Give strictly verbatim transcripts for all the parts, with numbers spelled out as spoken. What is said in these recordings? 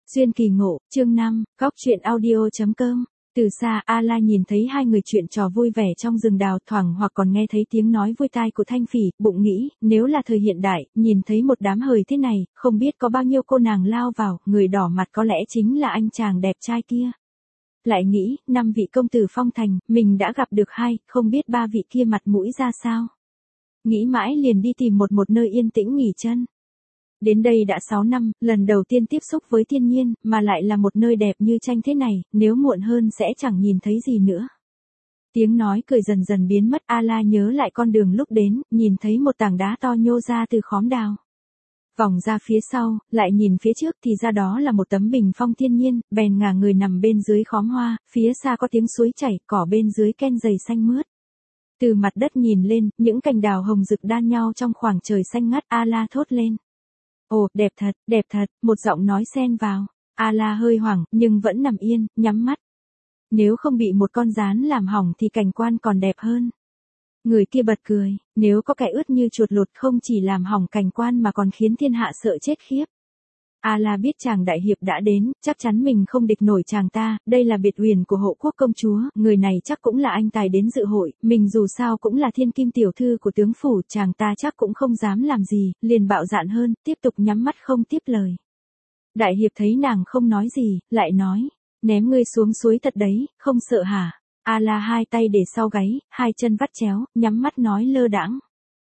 Duyên kỳ ngộ, chương năm, góc truyện audio.com. Từ xa, A-la nhìn thấy hai người chuyện trò vui vẻ trong rừng đào, thoảng hoặc còn nghe thấy tiếng nói vui tai của Thanh Phỉ, bụng nghĩ, nếu là thời hiện đại, nhìn thấy một đám hời thế này, không biết có bao nhiêu cô nàng lao vào, người đỏ mặt có lẽ chính là anh chàng đẹp trai kia. Lại nghĩ, năm vị công tử phong thành, mình đã gặp được hai, không biết ba vị kia mặt mũi ra sao. Nghĩ mãi liền đi tìm một một nơi yên tĩnh nghỉ chân. Đến đây đã sáu năm, lần đầu tiên tiếp xúc với thiên nhiên, mà lại là một nơi đẹp như tranh thế này, nếu muộn hơn sẽ chẳng nhìn thấy gì nữa. Tiếng nói cười dần dần biến mất, A-la nhớ lại con đường lúc đến, nhìn thấy một tảng đá to nhô ra từ khóm đào. Vòng ra phía sau, lại nhìn phía trước thì ra đó là một tấm bình phong thiên nhiên, bèn ngả người nằm bên dưới khóm hoa, phía xa có tiếng suối chảy, cỏ bên dưới ken dày xanh mướt. Từ mặt đất nhìn lên, những cành đào hồng rực đan nhau trong khoảng trời xanh ngắt, A-la thốt lên. Ồ, đẹp thật, đẹp thật, một giọng nói xen vào. A-la hơi hoảng, nhưng vẫn nằm yên, nhắm mắt. Nếu không bị một con gián làm hỏng thì cảnh quan còn đẹp hơn. Người kia bật cười, nếu có kẻ ướt như chuột lột không chỉ làm hỏng cảnh quan mà còn khiến thiên hạ sợ chết khiếp. A-la biết chàng đại hiệp đã đến, chắc chắn mình không địch nổi chàng ta, đây là biệt huyền của hộ quốc công chúa, người này chắc cũng là anh tài đến dự hội, mình dù sao cũng là thiên kim tiểu thư của tướng phủ, chàng ta chắc cũng không dám làm gì, liền bạo dạn hơn, tiếp tục nhắm mắt không tiếp lời. Đại hiệp thấy nàng không nói gì, lại nói, ném ngươi xuống suối thật đấy, không sợ hả? A-la hai tay để sau gáy, hai chân vắt chéo, nhắm mắt nói lơ đãng.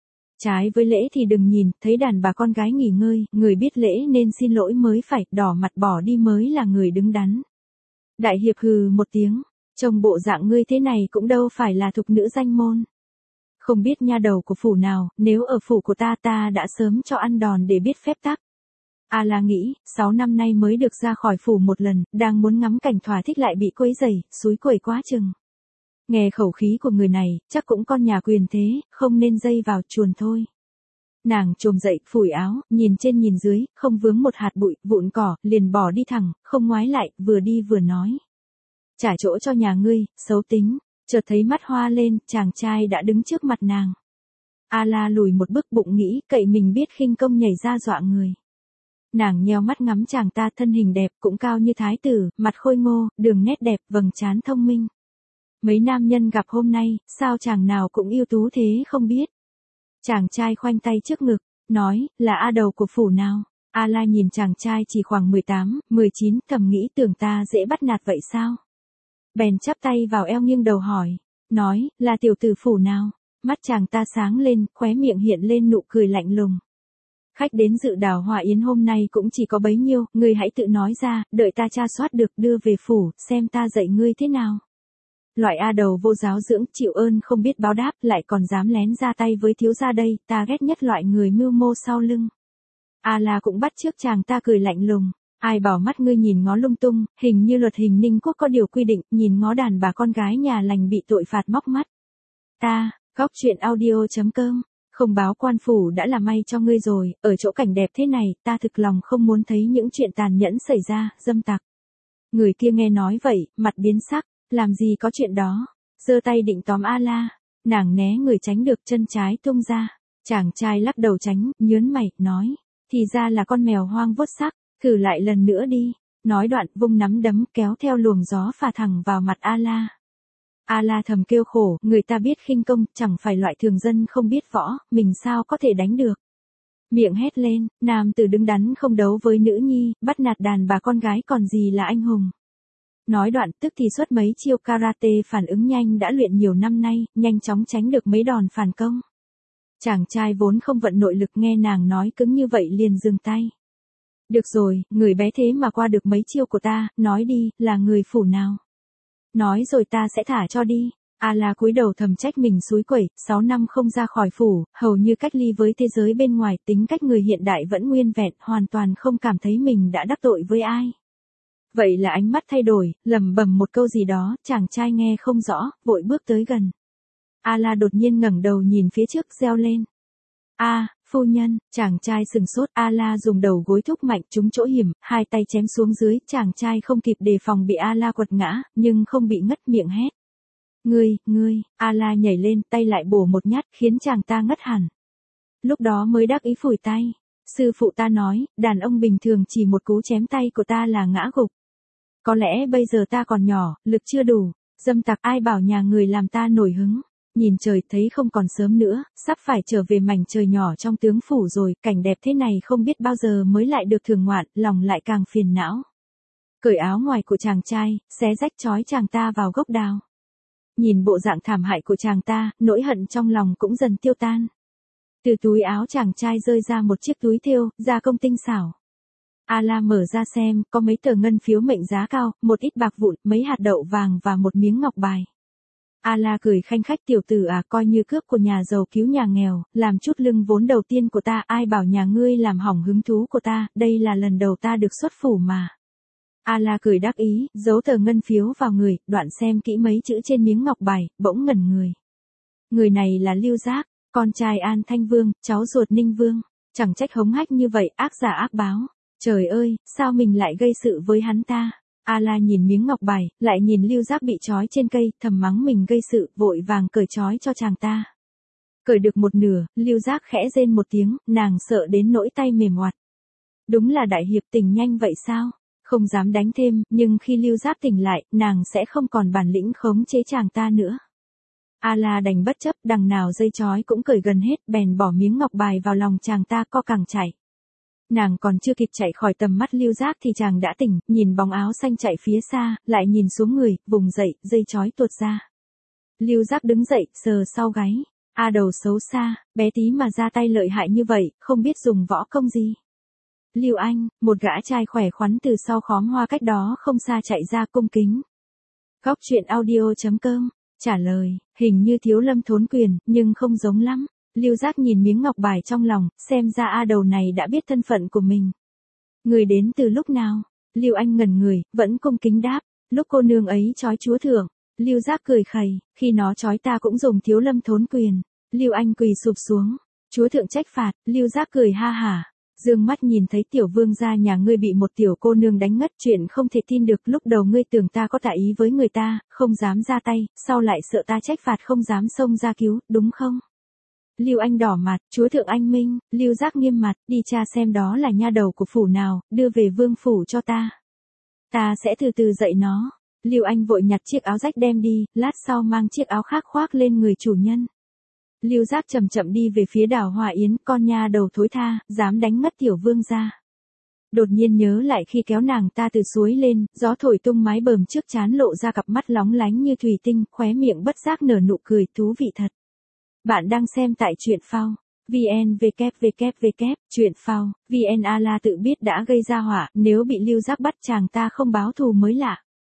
Trái với lễ thì đừng nhìn, thấy đàn bà con gái nghỉ ngơi, người biết lễ nên xin lỗi mới phải, đỏ mặt bỏ đi mới là người đứng đắn. Đại hiệp hừ một tiếng, trông bộ dạng ngươi thế này cũng đâu phải là thục nữ danh môn. Không biết nha đầu của phủ nào, nếu ở phủ của ta ta đã sớm cho ăn đòn để biết phép tắc. A-la nghĩ, sáu năm nay mới được ra khỏi phủ một lần, đang muốn ngắm cảnh thỏa thích lại bị quấy rầy, xúi quẩy quá chừng. Nghe khẩu khí của người này, chắc cũng con nhà quyền thế, không nên dây vào chuồn thôi. Nàng chồm dậy, phủi áo, nhìn trên nhìn dưới, không vướng một hạt bụi, vụn cỏ, liền bỏ đi thẳng, không ngoái lại, vừa đi vừa nói. Trả chỗ cho nhà ngươi, xấu tính, chợt thấy mắt hoa lên, chàng trai đã đứng trước mặt nàng. A-la lùi một bước bụng nghĩ, cậy mình biết khinh công nhảy ra dọa người. Nàng nheo mắt ngắm chàng ta thân hình đẹp, cũng cao như thái tử, mặt khôi ngô, đường nét đẹp, vầng trán thông minh. Mấy nam nhân gặp hôm nay, sao chàng nào cũng yêu tú thế không biết. Chàng trai khoanh tay trước ngực, nói, là A đầu của phủ nào. A-la nhìn chàng trai chỉ khoảng mười tám, mười chín, thầm nghĩ tưởng ta dễ bắt nạt vậy sao. Bèn chắp tay vào eo nghiêng đầu hỏi, nói, là tiểu tử phủ nào. Mắt chàng ta sáng lên, khóe miệng hiện lên nụ cười lạnh lùng. Khách đến dự đào hoa yến hôm nay cũng chỉ có bấy nhiêu, ngươi hãy tự nói ra, đợi ta tra soát được đưa về phủ, xem ta dạy ngươi thế nào. Loại A đầu vô giáo dưỡng, chịu ơn không biết báo đáp, lại còn dám lén ra tay với thiếu gia đây, ta ghét nhất loại người mưu mô sau lưng. A-la cũng bắt chước chàng ta cười lạnh lùng, ai bảo mắt ngươi nhìn ngó lung tung, hình như luật hình Ninh quốc có điều quy định, nhìn ngó đàn bà con gái nhà lành bị tội phạt móc mắt. Ta, góc truyện audio.com, không báo quan phủ đã là may cho ngươi rồi, ở chỗ cảnh đẹp thế này, ta thực lòng không muốn thấy những chuyện tàn nhẫn xảy ra, dâm tặc. Người kia nghe nói vậy, mặt biến sắc. Làm gì có chuyện đó, giơ tay định tóm A-la, nàng né người tránh được, chân trái tung ra, chàng trai lắc đầu tránh, nhớn mày, nói, thì ra là con mèo hoang vuốt sắc, thử lại lần nữa đi, nói đoạn vung nắm đấm kéo theo luồng gió phả thẳng vào mặt A-la. A-la thầm kêu khổ, người ta biết khinh công, chẳng phải loại thường dân không biết võ, mình sao có thể đánh được. Miệng hét lên, nam tử đứng đắn không đấu với nữ nhi, bắt nạt đàn bà con gái còn gì là anh hùng. Nói đoạn tức thì xuất mấy chiêu karate phản ứng nhanh đã luyện nhiều năm nay, nhanh chóng tránh được mấy đòn phản công. Chàng trai vốn không vận nội lực nghe nàng nói cứng như vậy liền dừng tay. Được rồi, người bé thế mà qua được mấy chiêu của ta, nói đi, là người phủ nào. Nói rồi ta sẽ thả cho đi. A-la cúi đầu thầm trách mình xúi quẩy, sáu năm không ra khỏi phủ, hầu như cách ly với thế giới bên ngoài, tính cách người hiện đại vẫn nguyên vẹn, hoàn toàn không cảm thấy mình đã đắc tội với ai. Vậy là ánh mắt thay đổi, lẩm bẩm một câu gì đó, chàng trai nghe không rõ, vội bước tới gần. A-la đột nhiên ngẩng đầu nhìn phía trước, reo lên. A, phu nhân, chàng trai sừng sốt, A-la dùng đầu gối thúc mạnh trúng chỗ hiểm, hai tay chém xuống dưới, chàng trai không kịp đề phòng bị A-la quật ngã, nhưng không bị ngất, miệng hét. Ngươi, ngươi, A-la nhảy lên, tay lại bổ một nhát, khiến chàng ta ngất hẳn. Lúc đó mới đắc ý phủi tay. Sư phụ ta nói, đàn ông bình thường chỉ một cú chém tay của ta là ngã gục. Có lẽ bây giờ ta còn nhỏ, lực chưa đủ, dâm tặc ai bảo nhà người làm ta nổi hứng. Nhìn trời thấy không còn sớm nữa, sắp phải trở về mảnh trời nhỏ trong tướng phủ rồi, cảnh đẹp thế này không biết bao giờ mới lại được thưởng ngoạn, lòng lại càng phiền não. Cởi áo ngoài của chàng trai, xé rách trói chàng ta vào gốc đào. Nhìn bộ dạng thảm hại của chàng ta, nỗi hận trong lòng cũng dần tiêu tan. Từ túi áo chàng trai rơi ra một chiếc túi thêu, gia công tinh xảo. A-la mở ra xem, có mấy tờ ngân phiếu mệnh giá cao, một ít bạc vụn, mấy hạt đậu vàng và một miếng ngọc bài. A-la cười khanh khách, tiểu tử à, coi như cướp của nhà giàu cứu nhà nghèo, làm chút lưng vốn đầu tiên của ta, ai bảo nhà ngươi làm hỏng hứng thú của ta, đây là lần đầu ta được xuất phủ mà. A-la cười đắc ý, giấu tờ ngân phiếu vào người, đoạn xem kỹ mấy chữ trên miếng ngọc bài, bỗng ngẩn người. Người này là Lưu Giác, con trai An Thanh Vương, cháu ruột Ninh Vương, chẳng trách hống hách như vậy, ác giả ác báo. Trời ơi, sao mình lại gây sự với hắn ta? A-la nhìn miếng ngọc bài, lại nhìn Lưu Giác bị trói trên cây, thầm mắng mình gây sự, vội vàng cởi trói cho chàng ta. Cởi được một nửa, Lưu Giác khẽ rên một tiếng, nàng sợ đến nỗi tay mềm oặt. Đúng là đại hiệp tỉnh nhanh vậy sao? Không dám đánh thêm, nhưng khi Lưu Giác tỉnh lại, nàng sẽ không còn bản lĩnh khống chế chàng ta nữa. A-la đành bất chấp, đằng nào dây trói cũng cởi gần hết, bèn bỏ miếng ngọc bài vào lòng chàng ta, co cẳng chạy. Nàng còn chưa kịp chạy khỏi tầm mắt Lưu Giác thì chàng đã tỉnh, nhìn bóng áo xanh chạy phía xa, lại nhìn xuống người, vùng dậy, dây trói tuột ra. Lưu Giác đứng dậy, sờ sau gáy. A đầu xấu xa, bé tí mà ra tay lợi hại như vậy, không biết dùng võ công gì. Lưu Anh, một gã trai khỏe khoắn từ sau khóm hoa cách đó không xa chạy ra cung kính. Góc truyện audio chấm com, trả lời, hình như thiếu lâm thốn quyền, nhưng không giống lắm. Lưu Giác nhìn miếng ngọc bài trong lòng, xem ra A đầu này đã biết thân phận của mình. Người đến từ lúc nào? Lưu Anh ngẩn người, vẫn cung kính đáp, lúc cô nương ấy trói chúa thượng. Lưu Giác cười khẩy, khi nó trói ta cũng dùng thiếu lâm thốn quyền. Lưu Anh quỳ sụp xuống, chúa thượng trách phạt. Lưu Giác cười ha hả, dương mắt nhìn thấy tiểu vương gia nhà ngươi bị một tiểu cô nương đánh ngất, chuyện không thể tin được. Lúc đầu ngươi tưởng ta có tà ý với người ta, không dám ra tay, sau lại sợ ta trách phạt không dám xông ra cứu, đúng không? Lưu Anh đỏ mặt, chúa thượng anh minh. Lưu Giác nghiêm mặt, đi tra xem đó là nha đầu của phủ nào, đưa về vương phủ cho ta. Ta sẽ từ từ dạy nó. Lưu Anh vội nhặt chiếc áo rách đem đi, lát sau mang chiếc áo khác khoác lên người chủ nhân. Lưu Giác chậm chậm đi về phía Đào Hoa Yến, con nha đầu thối tha, dám đánh ngất tiểu vương gia. Đột nhiên nhớ lại khi kéo nàng ta từ suối lên, gió thổi tung mái bờm trước trán, lộ ra cặp mắt lóng lánh như thủy tinh, khóe miệng bất giác nở nụ cười, thú vị thật. Bạn đang xem tại truyện phao. vn www truyện phao vn. A-la tự biết đã gây ra họa, nếu bị Lưu Giác bắt chàng ta không báo thù mới lạ.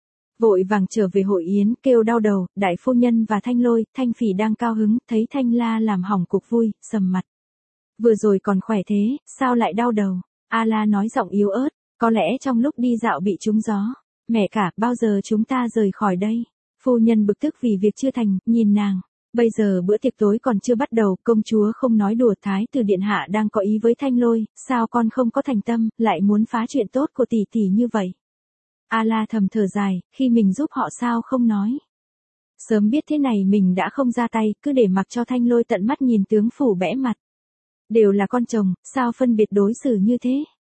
Vội vàng trở về hội yến, kêu đau đầu, đại phu nhân và Thanh Lôi, Thanh Phỉ đang cao hứng, thấy Thanh La làm hỏng cuộc vui, sầm mặt. Vừa rồi còn khỏe thế, sao lại đau đầu? A-la nói giọng yếu ớt, có lẽ trong lúc đi dạo bị trúng gió. Mẹ cả, bao giờ chúng ta rời khỏi đây? Phu nhân bực tức vì việc chưa thành, nhìn nàng. Bây giờ bữa tiệc tối còn chưa bắt đầu, công chúa không nói đùa, thái tử điện hạ đang có ý với Thanh Lôi, sao con không có thành tâm, lại muốn phá chuyện tốt của tỷ tỷ như vậy? A-la thầm thở dài, khi mình giúp họ sao không nói. Sớm biết thế này mình đã không ra tay, cứ để mặc cho Thanh Lôi tận mắt nhìn tướng phủ bẽ mặt. Đều là con chồng, sao phân biệt đối xử như thế?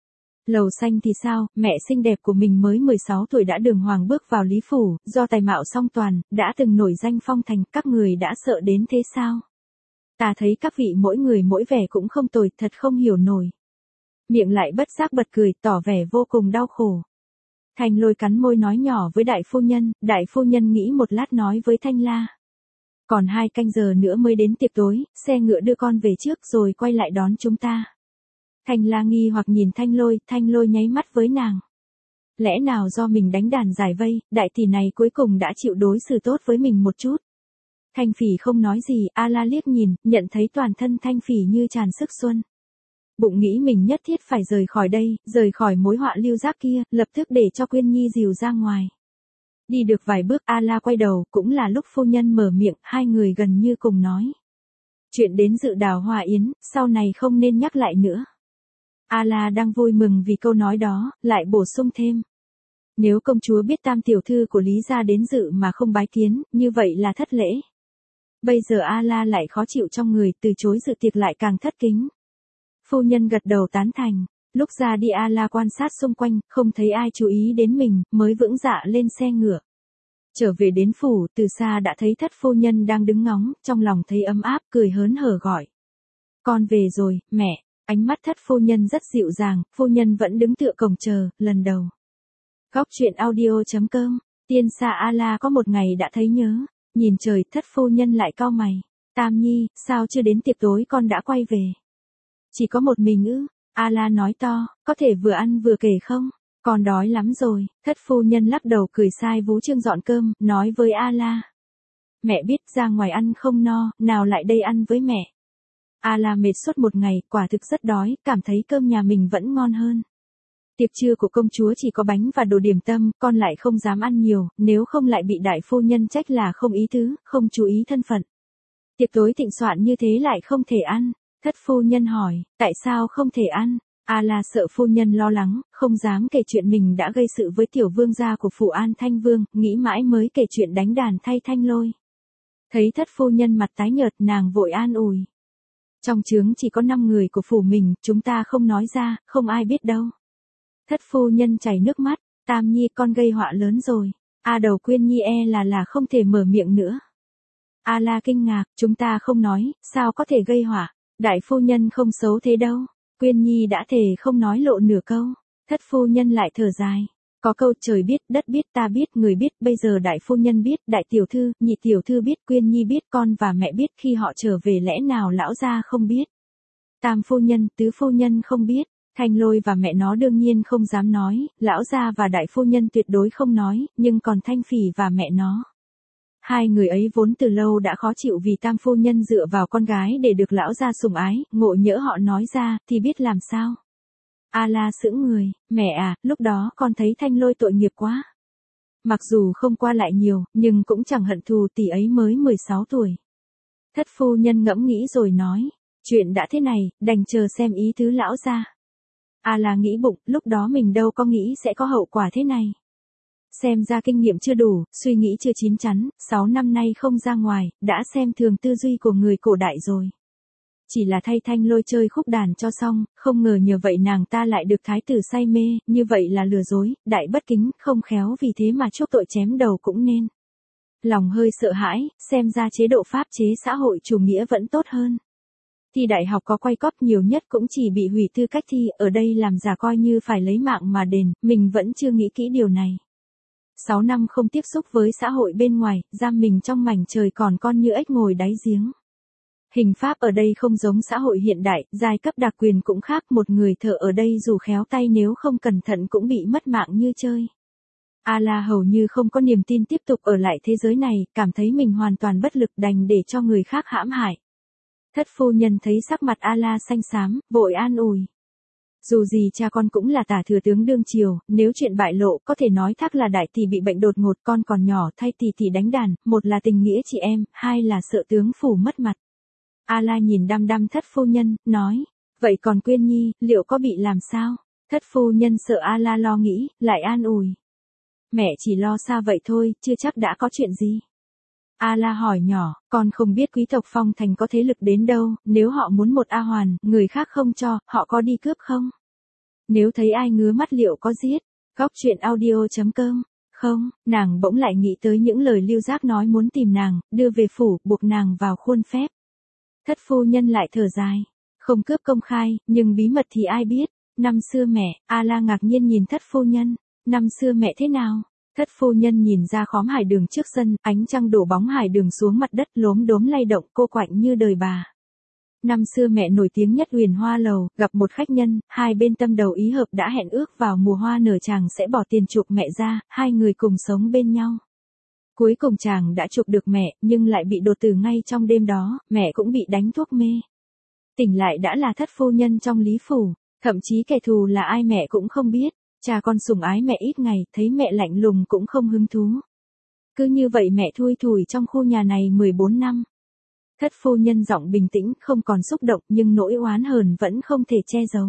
Lầu Xanh thì sao, mẹ xinh đẹp của mình mới mười sáu tuổi đã đường hoàng bước vào Lý Phủ, do tài mạo song toàn, đã từng nổi danh phong thành, các người đã sợ đến thế sao? Ta thấy các vị mỗi người mỗi vẻ cũng không tồi, thật không hiểu nổi. Miệng lại bất giác bật cười, tỏ vẻ vô cùng đau khổ. Thanh Lôi cắn môi nói nhỏ với đại phu nhân, đại phu nhân nghĩ một lát nói với Thanh La. Còn hai canh giờ nữa mới đến tiệc tối, xe ngựa đưa con về trước rồi quay lại đón chúng ta. Thanh La nghi hoặc nhìn Thanh Lôi, Thanh Lôi nháy mắt với nàng. Lẽ nào do mình đánh đàn giải vây, đại tỷ này cuối cùng đã chịu đối xử tốt với mình một chút. Thanh Phỉ không nói gì, A-la liếc nhìn, nhận thấy toàn thân Thanh Phỉ như tràn sức xuân. Bụng nghĩ mình nhất thiết phải rời khỏi đây, rời khỏi mối họa Lưu Giác kia, lập tức để cho Quyên Nhi dìu ra ngoài. Đi được vài bước A-la quay đầu, cũng là lúc phu nhân mở miệng, hai người gần như cùng nói. Chuyện đến dự Đào Hoa Yến, sau này không nên nhắc lại nữa. A-la đang vui mừng vì câu nói đó, lại bổ sung thêm. Nếu công chúa biết tam tiểu thư của Lý gia đến dự mà không bái kiến, như vậy là thất lễ. Bây giờ A-la lại khó chịu trong người, từ chối dự tiệc lại càng thất kính. phu nhân gật đầu tán thành. Lúc ra đi A-la quan sát xung quanh, không thấy ai chú ý đến mình, mới vững dạ lên xe ngựa. Trở về đến phủ, từ xa đã thấy thất phu nhân đang đứng ngóng, trong lòng thấy ấm áp, cười hớn hở gọi. Con về rồi, mẹ. Ánh mắt thất phu nhân rất dịu dàng, phu nhân vẫn đứng tựa cổng chờ, lần đầu. Góc truyện audio chấm com, tiên xa A-la có một ngày đã thấy nhớ, nhìn trời, thất phu nhân lại cau mày. Tam Nhi, sao chưa đến tiệc tối con đã quay về? Chỉ có một mình ư? A-la nói to, có thể vừa ăn vừa kể không? Con đói lắm rồi, thất phu nhân lắc đầu cười sai vú Trương dọn cơm, nói với A-la. Mẹ biết ra ngoài ăn không no, nào lại đây ăn với mẹ. A-la mệt suốt một ngày, quả thực rất đói, cảm thấy cơm nhà mình vẫn ngon hơn. Tiệc trưa của công chúa chỉ có bánh và đồ điểm tâm, con lại không dám ăn nhiều, nếu không lại bị đại phu nhân trách là không ý tứ, không chú ý thân phận. Tiệc tối thịnh soạn như thế lại không thể ăn. Thất phu nhân hỏi, tại sao không thể ăn? A-la sợ phu nhân lo lắng, không dám kể chuyện mình đã gây sự với tiểu vương gia của phủ An Thanh Vương, nghĩ mãi mới kể chuyện đánh đàn thay Thanh Lôi. Thấy thất phu nhân mặt tái nhợt, nàng vội an ủi. Trong trướng chỉ có năm người của phủ mình, chúng ta không nói ra, không ai biết đâu. Thất phu nhân chảy nước mắt, Tam Nhi con gây họa lớn rồi. A đầu Quyên Nhi e là là không thể mở miệng nữa. A-la kinh ngạc, chúng ta không nói, sao có thể gây họa? Đại phu nhân không xấu thế đâu. Quyên Nhi đã thề không nói lộ nửa câu. Thất phu nhân lại thở dài. Có câu trời biết, đất biết, ta biết, người biết, bây giờ đại phu nhân biết, đại tiểu thư, nhị tiểu thư biết, Quyên Nhi biết, con và mẹ biết, khi họ trở về lẽ nào lão gia không biết. Tam phu nhân, tứ phu nhân không biết, Thanh Lôi và mẹ nó đương nhiên không dám nói, lão gia và đại phu nhân tuyệt đối không nói, nhưng còn Thanh Phỉ và mẹ nó. Hai người ấy vốn từ lâu đã khó chịu vì tam phu nhân dựa vào con gái để được lão gia sủng ái, ngộ nhỡ họ nói ra, thì biết làm sao. A-la sững người, mẹ à, lúc đó con thấy Thanh Lôi tội nghiệp quá. Mặc dù không qua lại nhiều, nhưng cũng chẳng hận thù, tỷ ấy mới mười sáu tuổi. Thất phu nhân ngẫm nghĩ rồi nói, chuyện đã thế này, đành chờ xem ý tứ lão gia. A-la nghĩ bụng, lúc đó mình đâu có nghĩ sẽ có hậu quả thế này. Xem ra kinh nghiệm chưa đủ, suy nghĩ chưa chín chắn, sáu năm nay không ra ngoài, đã xem thường tư duy của người cổ đại rồi. Chỉ là thay Thanh Lôi chơi khúc đàn cho xong, không ngờ nhờ vậy nàng ta lại được thái tử say mê, như vậy là lừa dối, đại bất kính, không khéo vì thế mà chuốc tội chém đầu cũng nên. Lòng hơi sợ hãi, xem ra chế độ pháp chế xã hội chủ nghĩa vẫn tốt hơn. Thi đại học có quay cóp nhiều nhất cũng chỉ bị hủy tư cách thi, ở đây làm giả coi như phải lấy mạng mà đền, mình vẫn chưa nghĩ kỹ điều này. Sáu năm không tiếp xúc với xã hội bên ngoài, giam mình trong mảnh trời còn con như ếch ngồi đáy giếng. Hình pháp ở đây không giống xã hội hiện đại, giai cấp đặc quyền cũng khác, một người thợ ở đây dù khéo tay nếu không cẩn thận cũng bị mất mạng như chơi. A-la hầu như không có niềm tin tiếp tục ở lại thế giới này, cảm thấy mình hoàn toàn bất lực đành để cho người khác hãm hại. Thất phu nhân thấy sắc mặt A-la xanh xám, vội an ủi. Dù gì cha con cũng là tả thừa tướng đương triều, nếu chuyện bại lộ có thể nói thác là đại tỷ bị bệnh đột ngột, con còn nhỏ thay tỷ tỷ đánh đàn, một là tình nghĩa chị em, hai là sợ tướng phủ mất mặt. A-la nhìn đăm đăm thất phu nhân, nói, vậy còn Quyên Nhi, liệu có bị làm sao? Thất phu nhân sợ A-la lo nghĩ, lại an ủi. Mẹ chỉ lo xa vậy thôi, chưa chắc đã có chuyện gì. A-la hỏi nhỏ, con không biết quý tộc Phong Thành có thế lực đến đâu, nếu họ muốn một A Hoàn, người khác không cho, họ có đi cướp không? Nếu thấy ai ngứa mắt liệu có giết? Góc truyện audio chấm com. Không, nàng bỗng lại nghĩ tới những lời Lưu Giác nói muốn tìm nàng, đưa về phủ, buộc nàng vào khuôn phép. Thất phu nhân lại thở dài. Không cướp công khai, nhưng bí mật thì ai biết? Năm xưa mẹ, A-la ngạc nhiên nhìn thất phu nhân. Năm xưa mẹ thế nào? Thất phu nhân nhìn ra khóm hải đường trước sân, ánh trăng đổ bóng hải đường xuống mặt đất lốm đốm lay động, cô quạnh như đời bà. Năm xưa mẹ nổi tiếng nhất Huyền Hoa Lầu, gặp một khách nhân, hai bên tâm đầu ý hợp đã hẹn ước vào mùa hoa nở chàng sẽ bỏ tiền chuộc mẹ ra, hai người cùng sống bên nhau. Cuối cùng chàng đã chuộc được mẹ, nhưng lại bị đột tử ngay trong đêm đó, mẹ cũng bị đánh thuốc mê. Tỉnh lại đã là thất phu nhân trong lý phủ, thậm chí kẻ thù là ai mẹ cũng không biết. Cha con sủng ái mẹ ít ngày, thấy mẹ lạnh lùng cũng không hứng thú. Cứ như vậy mẹ thui thủi trong khu nhà này mười bốn năm. Thất phu nhân giọng bình tĩnh, không còn xúc động, nhưng nỗi oán hờn vẫn không thể che giấu.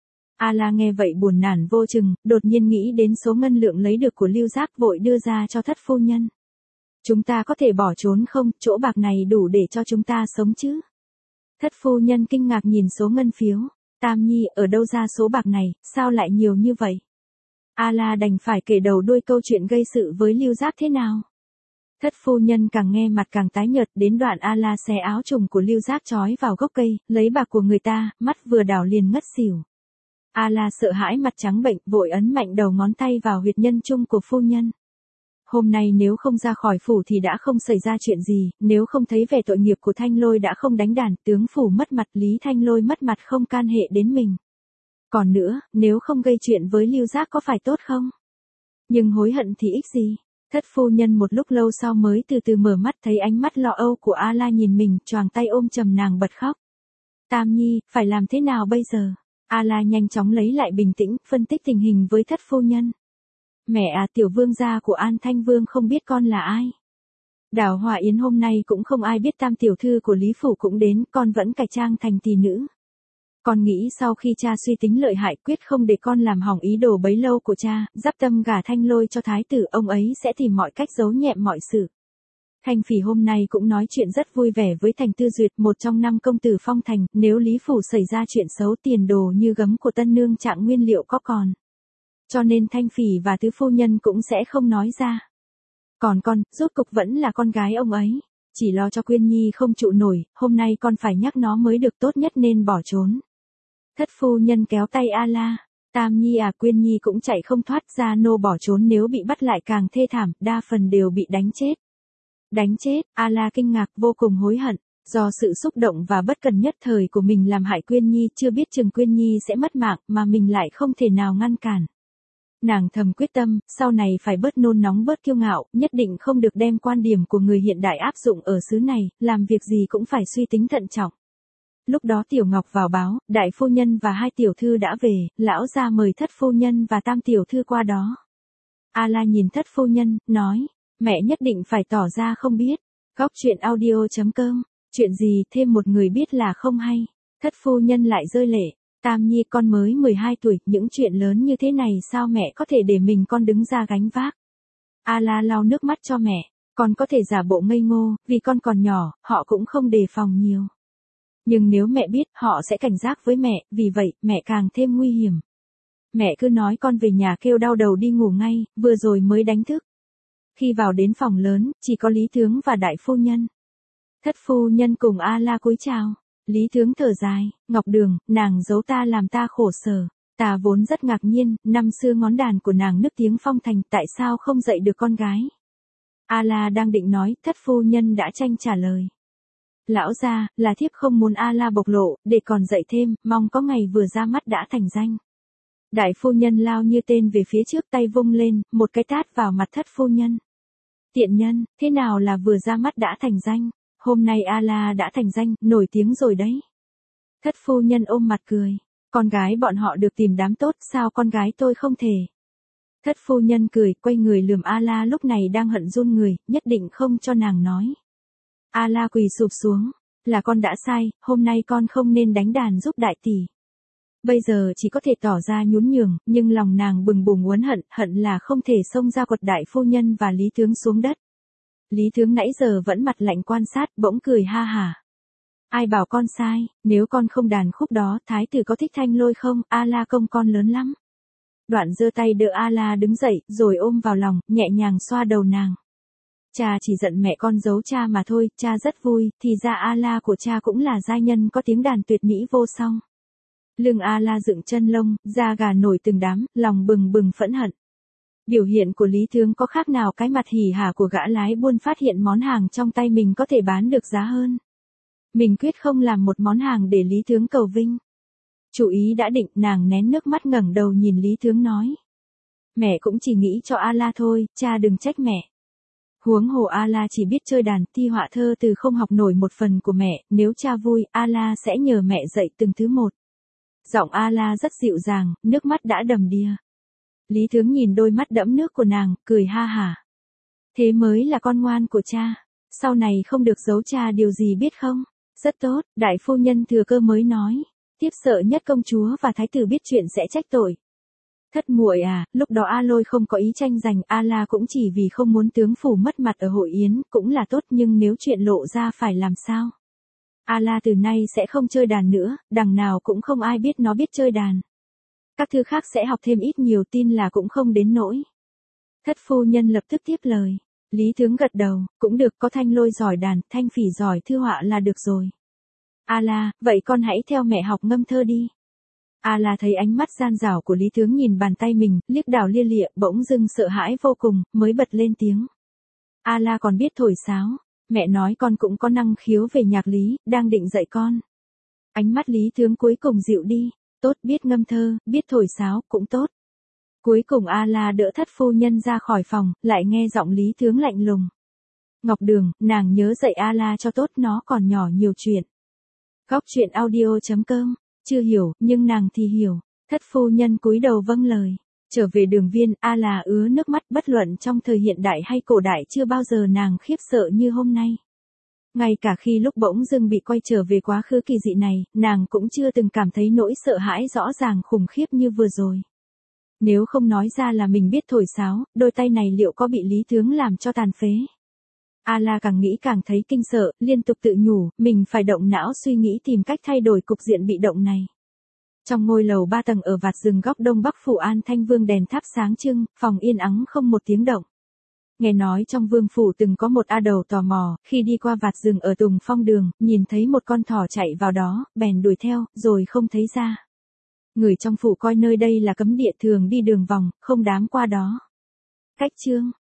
A-la nghe vậy buồn nản vô chừng, đột nhiên nghĩ đến số ngân lượng lấy được của Lưu Giác, vội đưa ra cho thất phu nhân. Chúng ta có thể bỏ trốn không, chỗ bạc này đủ để cho chúng ta sống chứ? Thất phu nhân kinh ngạc nhìn số ngân phiếu. Tam Nhi, ở đâu ra số bạc này, sao lại nhiều như vậy? A-la đành phải kể đầu đuôi câu chuyện gây sự với Lưu Giác thế nào. Thất phu nhân càng nghe mặt càng tái nhợt, đến đoạn A-la xé áo trùng của Lưu Giác trói vào gốc cây, lấy bạc của người ta, mắt vừa đảo liền ngất xỉu. A-la sợ hãi mặt trắng bệnh, vội ấn mạnh đầu ngón tay vào huyệt nhân trung của phu nhân. Hôm nay nếu không ra khỏi phủ thì đã không xảy ra chuyện gì, nếu không thấy vẻ tội nghiệp của Thanh Lôi đã không đánh đàn, tướng phủ mất mặt, Lý Thanh Lôi mất mặt không can hệ đến mình. Còn nữa, nếu không gây chuyện với Lưu Giác có phải tốt không? Nhưng hối hận thì ích gì? Thất phu nhân một lúc lâu sau mới từ từ mở mắt, thấy ánh mắt lo âu của A-la nhìn mình, choàng tay ôm chầm nàng bật khóc. Tam Nhi, phải làm thế nào bây giờ? A-la nhanh chóng lấy lại bình tĩnh, phân tích tình hình với thất phu nhân. Mẹ à, tiểu vương gia của An Thanh Vương không biết con là ai. Đào Hòa Yến hôm nay cũng không ai biết, tam tiểu thư của Lý Phủ cũng đến, con vẫn cải trang thành tỷ nữ. Con nghĩ sau khi cha suy tính lợi hại, quyết không để con làm hỏng ý đồ bấy lâu của cha, dắp tâm gả Thanh Lôi cho thái tử, ông ấy sẽ tìm mọi cách giấu nhẹm mọi sự. Thanh Phỉ hôm nay cũng nói chuyện rất vui vẻ với Thành Tư Duyệt, một trong năm công tử phong thành, nếu Lý Phủ xảy ra chuyện xấu, tiền đồ như gấm của tân nương Trạng nguyên liệu có còn. Cho nên Thanh Phỉ và tứ phu nhân cũng sẽ không nói ra. Còn con, rốt cục vẫn là con gái ông ấy. Chỉ lo cho Quyên Nhi không trụ nổi, hôm nay con phải nhắc nó mới được, tốt nhất nên bỏ trốn. Thất phu nhân kéo tay A-la. Tam Nhi à, Quyên Nhi cũng chạy không thoát, ra nô bỏ trốn nếu bị bắt lại càng thê thảm, đa phần đều bị đánh chết. Đánh chết, A-la kinh ngạc, vô cùng hối hận. Do sự xúc động và bất cần nhất thời của mình làm hại Quyên Nhi, chưa biết chừng Quyên Nhi sẽ mất mạng, mà mình lại không thể nào ngăn cản. Nàng thầm quyết tâm, sau này phải bớt nôn nóng, bớt kiêu ngạo, nhất định không được đem quan điểm của người hiện đại áp dụng ở xứ này, làm việc gì cũng phải suy tính thận trọng. Lúc đó Tiểu Ngọc vào báo, đại phu nhân và hai tiểu thư đã về, lão gia mời thất phu nhân và tam tiểu thư qua đó. A-la nhìn thất phu nhân, nói, mẹ nhất định phải tỏ ra không biết. Góc truyện audio chấm com, chuyện gì thêm một người biết là không hay. Thất phu nhân lại rơi lệ. Tam Nhi, con mới mười hai tuổi, những chuyện lớn như thế này sao mẹ có thể để mình con đứng ra gánh vác. A-la lau nước mắt cho mẹ, con có thể giả bộ ngây ngô, vì con còn nhỏ, họ cũng không đề phòng nhiều. Nhưng nếu mẹ biết, họ sẽ cảnh giác với mẹ, vì vậy, mẹ càng thêm nguy hiểm. Mẹ cứ nói con về nhà kêu đau đầu đi ngủ ngay, vừa rồi mới đánh thức. Khi vào đến phòng lớn, chỉ có Lý Tướng và đại phu nhân. Thất phu nhân cùng A-la cúi chào. Lý Tướng thở dài, Ngọc Đường, nàng giấu ta làm ta khổ sở. Ta vốn rất ngạc nhiên, năm xưa ngón đàn của nàng nức tiếng phong thành, tại sao không dạy được con gái. A-la đang định nói, thất phu nhân đã tranh trả lời. Lão gia, là thiếp không muốn A-la bộc lộ, để còn dạy thêm, mong có ngày vừa ra mắt đã thành danh. Đại phu nhân lao như tên về phía trước, tay vung lên, một cái tát vào mặt thất phu nhân. Tiện nhân, thế nào là vừa ra mắt đã thành danh? Hôm nay A-la đã thành danh, nổi tiếng rồi đấy. Thất phu nhân ôm mặt cười. Con gái bọn họ được tìm đám tốt, sao con gái tôi không thể? Thất phu nhân cười, quay người lườm A-la lúc này đang hận run người, nhất định không cho nàng nói. A-la quỳ sụp xuống. Là con đã sai, hôm nay con không nên đánh đàn giúp đại tỷ. Bây giờ chỉ có thể tỏ ra nhún nhường, nhưng lòng nàng bừng bùng uốn hận, hận là không thể xông ra quật đại phu nhân và Lý Tướng xuống đất. Lý Tướng nãy giờ vẫn mặt lạnh quan sát, bỗng cười ha hả. Ai bảo con sai, nếu con không đàn khúc đó, thái tử có thích Thanh Lôi không, A-la công con lớn lắm. Đoạn giơ tay đỡ A-la đứng dậy, rồi ôm vào lòng, nhẹ nhàng xoa đầu nàng. Cha chỉ giận mẹ con giấu cha mà thôi, cha rất vui, thì ra A-la của cha cũng là giai nhân có tiếng đàn tuyệt mỹ vô song. Lưng A-la dựng chân lông, da gà nổi từng đám, lòng bừng bừng phẫn hận. Biểu hiện của Lý Tướng có khác nào cái mặt hỉ hả của gã lái buôn phát hiện món hàng trong tay mình có thể bán được giá hơn. Mình quyết không làm một món hàng để Lý Tướng cầu vinh. Chủ ý đã định, nàng nén nước mắt ngẩng đầu nhìn Lý Tướng nói. Mẹ cũng chỉ nghĩ cho A-la thôi, cha đừng trách mẹ. Huống hồ A-la chỉ biết chơi đàn, thi họa thơ từ không học nổi một phần của mẹ, nếu cha vui, A-la sẽ nhờ mẹ dạy từng thứ một. Giọng A-la rất dịu dàng, nước mắt đã đầm đìa. Lý Tướng nhìn đôi mắt đẫm nước của nàng, cười ha hả. Thế mới là con ngoan của cha, sau này không được giấu cha điều gì biết không? Rất tốt, đại phu nhân thừa cơ mới nói. Tiếp sợ nhất công chúa và thái tử biết chuyện sẽ trách tội. Thất muội à, lúc đó A Lôi không có ý tranh giành, A-la cũng chỉ vì không muốn tướng phủ mất mặt ở hội yến, cũng là tốt, nhưng nếu chuyện lộ ra phải làm sao? A-la từ nay sẽ không chơi đàn nữa, đằng nào cũng không ai biết nó biết chơi đàn. Các thứ khác sẽ học thêm ít nhiều tin là cũng không đến nỗi. Thất phu nhân lập tức tiếp lời. Lý Tướng gật đầu, cũng được, có Thanh Lôi giỏi đàn, Thanh Phỉ giỏi thư họa là được rồi. A-la, vậy con hãy theo mẹ học ngâm thơ đi. A-la thấy ánh mắt gian dảo của Lý Tướng nhìn bàn tay mình, liếc đảo lia lịa, bỗng dưng sợ hãi vô cùng, mới bật lên tiếng. A-la còn biết thổi sáo, mẹ nói con cũng có năng khiếu về nhạc lý, đang định dạy con. Ánh mắt Lý Tướng cuối cùng dịu đi, tốt, biết ngâm thơ, biết thổi sáo, cũng tốt. Cuối cùng A-la đỡ thất phu nhân ra khỏi phòng, lại nghe giọng Lý Tướng lạnh lùng. Ngọc Đường, nàng nhớ dạy A-la cho tốt, nó còn nhỏ nhiều chuyện. Góc truyện audio chấm com, chưa hiểu, nhưng nàng thì hiểu. Thất phu nhân cúi đầu vâng lời. Trở về Đường Viên, A-la ứa nước mắt, bất luận trong thời hiện đại hay cổ đại chưa bao giờ nàng khiếp sợ như hôm nay. Ngay cả khi lúc bỗng dưng bị quay trở về quá khứ kỳ dị này, nàng cũng chưa từng cảm thấy nỗi sợ hãi rõ ràng khủng khiếp như vừa rồi. Nếu không nói ra là mình biết thổi sáo, đôi tay này liệu có bị Lý Tướng làm cho tàn phế? A-la càng nghĩ càng thấy kinh sợ, liên tục tự nhủ, mình phải động não suy nghĩ tìm cách thay đổi cục diện bị động này. Trong ngôi lầu ba tầng ở vạt rừng góc đông bắc phủ An Thanh Vương đèn thắp sáng trưng, phòng yên ắng không một tiếng động. Nghe nói trong vương phủ từng có một a đầu tò mò, khi đi qua vạt rừng ở Tùng Phong đường, nhìn thấy một con thỏ chạy vào đó, bèn đuổi theo, rồi không thấy ra. Người trong phủ coi nơi đây là cấm địa thường đi đường vòng, không dám qua đó. Cách chương